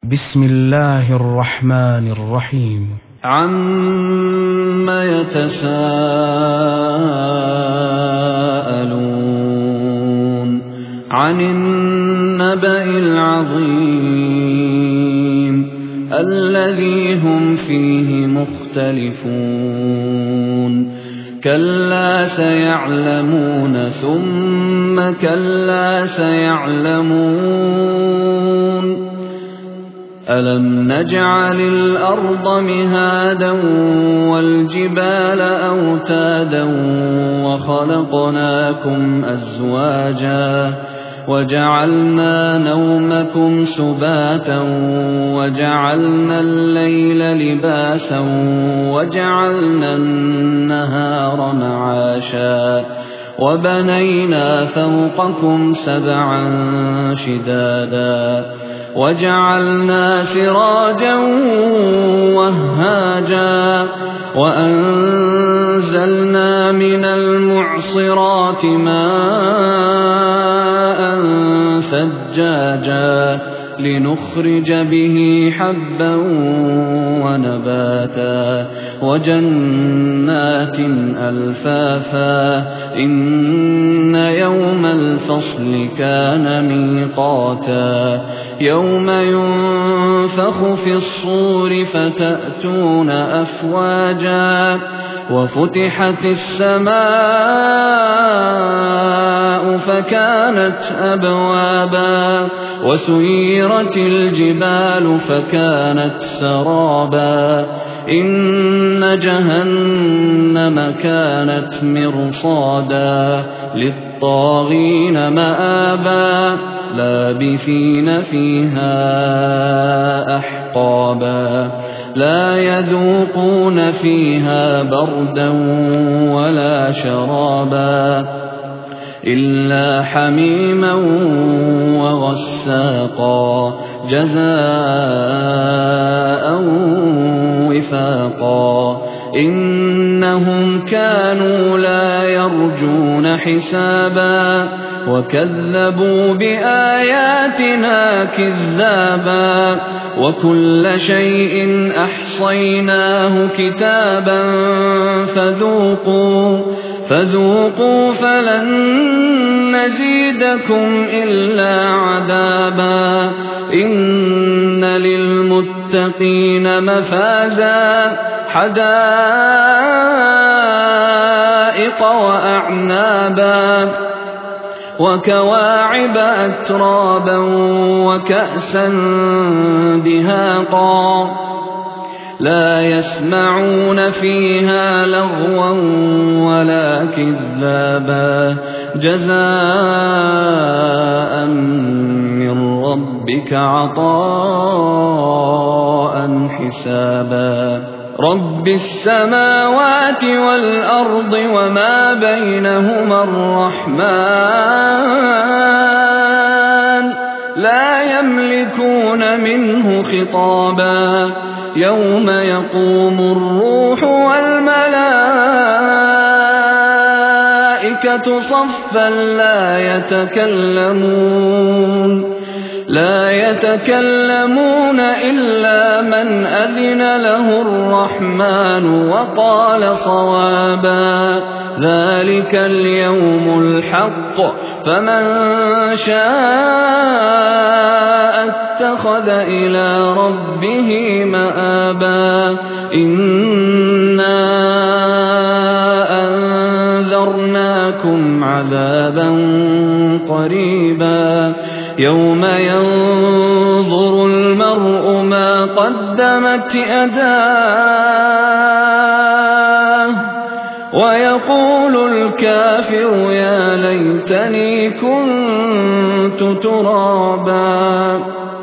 بسم الله الرحمن الرحيم. عَمَّ يتساءلون عن النبأ العظيم الذي هم فيه مختلفون كلا سيعلمون ثم كلا سيعلمون ألم نجعل الأرض مهادا والجبال أوتادا وخلقناكم أزواجا وجعلنا نومكم سباتا وجعلنا الليل لباسا وجعلنا النهار معاشا وبنينا فوقكم سبعا شدادا وجعلنا سراجا وهاجا وأنزلنا من المعصرات ماء ثجاجا لنخرج به حبا ونباتا وجنات ألفافا إن يوم الفصل كان ميقاتا يوم ينفخ في الصور فتأتون أفواجا وفتحت السماء فكانت أبوابا وسيرت الجبال فكانت سرابا إن جهنم كانت مرصادا للطاغين مآبا لابثين فيها أحقابا لا يذوقون فيها بردا ولا شرابا إلا حميما وغساقا جزاء وفاقا إنهم كانوا لا يرجون حسابا وكذبوا بآياتنا كذابا وكل شيء أحصيناه كتابا فذوقوا فلن نزيدكم إلا عذابا إن للمتقين مفازا حدائق وأعنابا وكواعب أترابا وكأسا دهاقا لا يسمعون فيها لغوا ولا كذابا جزاء من ربك عطاء حسابا رب السماوات والأرض وما بينهما الرحمن لا يملكون منه خطابا يوم يقوم الروح والملائكة صفا لا يتكلمون إلا من أذن له الرحمن وقال صوابا ذلك اليوم الحق فمن شاء اتخذ إلى ربه مآبا إنا أنذرناكم عذابا قريبا يوم ينظر المرء ما قدمت يداه ويقول الكافر يا ليتني كنت ترابا.